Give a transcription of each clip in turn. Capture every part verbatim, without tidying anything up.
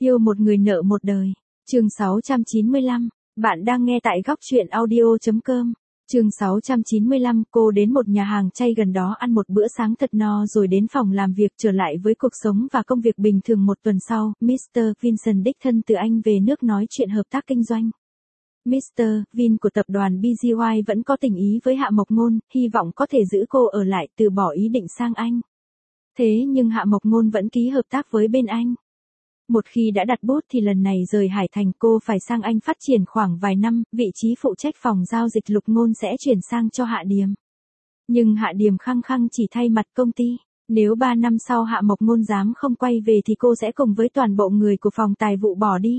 Yêu một người nợ một đời. Chương sáu trăm chín mươi lăm. Bạn đang nghe tại góc truyện audio chấm com. Chương sáu trăm chín mươi lăm, cô đến một nhà hàng chay gần đó ăn một bữa sáng thật no rồi đến phòng làm việc trở lại với cuộc sống và công việc bình thường. Một tuần sau, mít tơ Vincent đích thân từ Anh về nước nói chuyện hợp tác kinh doanh. mít tơ Vin của tập đoàn bê giê i vẫn có tình ý với Hạ Mộc Ngôn, hy vọng có thể giữ cô ở lại, từ bỏ ý định sang Anh. Thế nhưng Hạ Mộc Ngôn vẫn ký hợp tác với bên Anh. Một khi đã đặt bút thì lần này rời Hải Thành cô phải sang Anh phát triển khoảng vài năm, vị trí phụ trách phòng giao dịch Lục Ngôn sẽ chuyển sang cho Hạ Điềm. Nhưng Hạ Điềm khăng khăng chỉ thay mặt công ty, nếu ba năm sau Hạ Mộc Ngôn dám không quay về thì cô sẽ cùng với toàn bộ người của phòng tài vụ bỏ đi.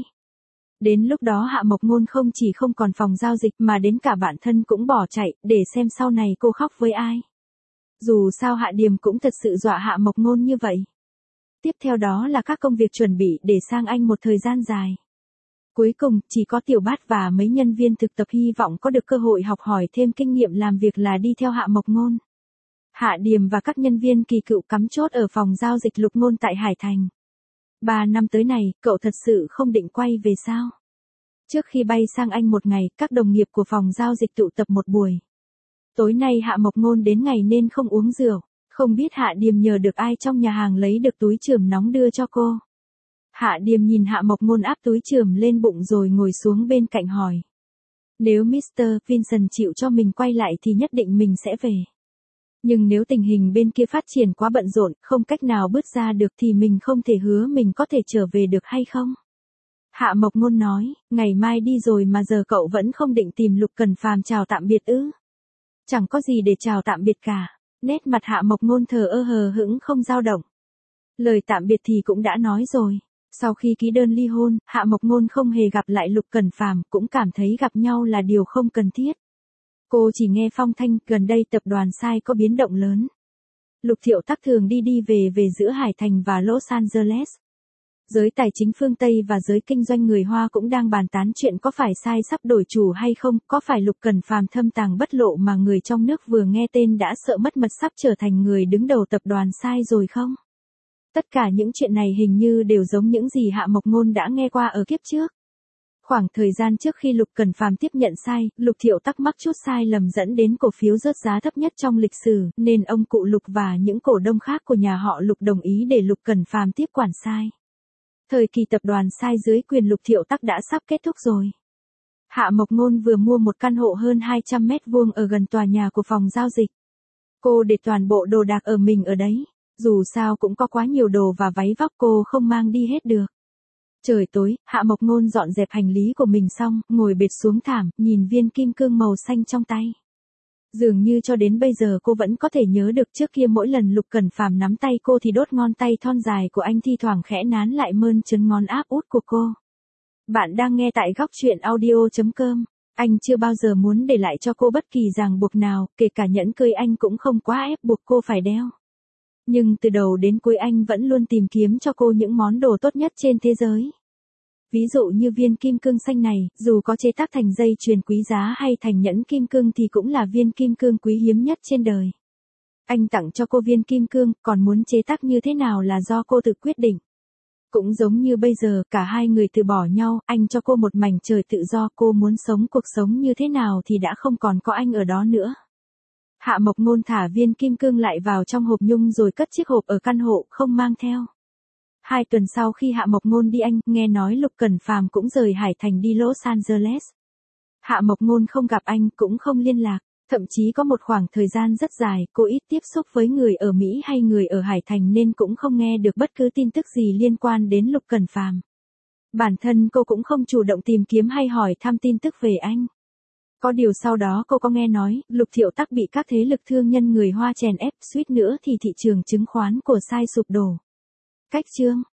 Đến lúc đó Hạ Mộc Ngôn không chỉ không còn phòng giao dịch mà đến cả bản thân cũng bỏ chạy, để xem sau này cô khóc với ai. Dù sao Hạ Điềm cũng thật sự dọa Hạ Mộc Ngôn như vậy. Tiếp theo đó là các công việc chuẩn bị để sang Anh một thời gian dài. Cuối cùng, chỉ có Tiểu Bát và mấy nhân viên thực tập hy vọng có được cơ hội học hỏi thêm kinh nghiệm làm việc là đi theo Hạ Mộc Ngôn. Hạ Điềm và các nhân viên kỳ cựu cắm chốt ở phòng giao dịch Lục Ngôn tại Hải Thành. Ba năm tới này, cậu thật sự không định quay về sao? Trước khi bay sang Anh một ngày, các đồng nghiệp của phòng giao dịch tụ tập một buổi. Tối nay Hạ Mộc Ngôn đến ngày nên không uống rượu. Không biết Hạ Điềm nhờ được ai trong nhà hàng lấy được túi chườm nóng đưa cho cô. Hạ Điềm nhìn Hạ Mộc Ngôn áp túi chườm lên bụng rồi ngồi xuống bên cạnh hỏi. Nếu mít tơ Vincent chịu cho mình quay lại thì nhất định mình sẽ về. Nhưng nếu tình hình bên kia phát triển quá bận rộn, không cách nào bứt ra được thì mình không thể hứa mình có thể trở về được hay không? Hạ Mộc Ngôn nói, ngày mai đi rồi mà giờ cậu vẫn không định tìm Lục Cần Phàm chào tạm biệt ư? Chẳng có gì để chào tạm biệt cả. Nét mặt Hạ Mộc Ngôn thờ ơ hờ hững không dao động. Lời tạm biệt thì cũng đã nói rồi. Sau khi ký đơn ly hôn, Hạ Mộc Ngôn không hề gặp lại Lục Cần Phàm, cũng cảm thấy gặp nhau là điều không cần thiết. Cô chỉ nghe phong thanh, gần đây tập đoàn Sai có biến động lớn. Lục Thiệu Tắc thường đi đi về về giữa Hải Thành và Los Angeles. Giới tài chính phương Tây và giới kinh doanh người Hoa cũng đang bàn tán chuyện có phải Sai sắp đổi chủ hay không, có phải Lục Cần Phàm thâm tàng bất lộ mà người trong nước vừa nghe tên đã sợ mất mật sắp trở thành người đứng đầu tập đoàn Sai rồi không? Tất cả những chuyện này hình như đều giống những gì Hạ Mộc Ngôn đã nghe qua ở kiếp trước. Khoảng thời gian trước khi Lục Cần Phàm tiếp nhận Sai, Lục Thiệu Tắc mắc chút sai lầm dẫn đến cổ phiếu rớt giá thấp nhất trong lịch sử, nên ông cụ Lục và những cổ đông khác của nhà họ Lục đồng ý để Lục Cần Phàm tiếp quản Sai. Thời kỳ tập đoàn Sai dưới quyền Lục Thiệu Tắc đã sắp kết thúc rồi. Hạ Mộc Ngôn vừa mua một căn hộ hơn hai trăm mét vuông ở gần tòa nhà của phòng giao dịch. Cô để toàn bộ đồ đạc ở mình ở đấy. Dù sao cũng có quá nhiều đồ và váy vóc cô không mang đi hết được. Trời tối, Hạ Mộc Ngôn dọn dẹp hành lý của mình xong, ngồi bệt xuống thảm, nhìn viên kim cương màu xanh trong tay. Dường như cho đến bây giờ cô vẫn có thể nhớ được trước kia mỗi lần Lục Cần Phàm nắm tay cô thì đốt ngón tay thon dài của anh thi thoảng khẽ nán lại mơn trớn ngón áp út của cô. Bạn đang nghe tại góc truyện audio chấm com. Anh chưa bao giờ muốn để lại cho cô bất kỳ ràng buộc nào, kể cả nhẫn cưới anh cũng không quá ép buộc cô phải đeo. Nhưng từ đầu đến cuối anh vẫn luôn tìm kiếm cho cô những món đồ tốt nhất trên thế giới. Ví dụ như viên kim cương xanh này, dù có chế tác thành dây chuyền quý giá hay thành nhẫn kim cương thì cũng là viên kim cương quý hiếm nhất trên đời. Anh tặng cho cô viên kim cương, còn muốn chế tác như thế nào là do cô tự quyết định. Cũng giống như bây giờ, cả hai người từ bỏ nhau, anh cho cô một mảnh trời tự do, cô muốn sống cuộc sống như thế nào thì đã không còn có anh ở đó nữa. Hạ Mộc Ngôn thả viên kim cương lại vào trong hộp nhung rồi cất chiếc hộp ở căn hộ, không mang theo. Hai tuần sau khi Hạ Mộc Ngôn đi Anh, nghe nói Lục Cần Phàm cũng rời Hải Thành đi Los Angeles. Hạ Mộc Ngôn không gặp anh, cũng không liên lạc, thậm chí có một khoảng thời gian rất dài, cô ít tiếp xúc với người ở Mỹ hay người ở Hải Thành nên cũng không nghe được bất cứ tin tức gì liên quan đến Lục Cần Phàm. Bản thân cô cũng không chủ động tìm kiếm hay hỏi thăm tin tức về anh. Có điều sau đó cô có nghe nói, Lục Thiệu Tắc bị các thế lực thương nhân người Hoa chèn ép, suýt nữa thì thị trường chứng khoán của Sai sụp đổ. Cách chương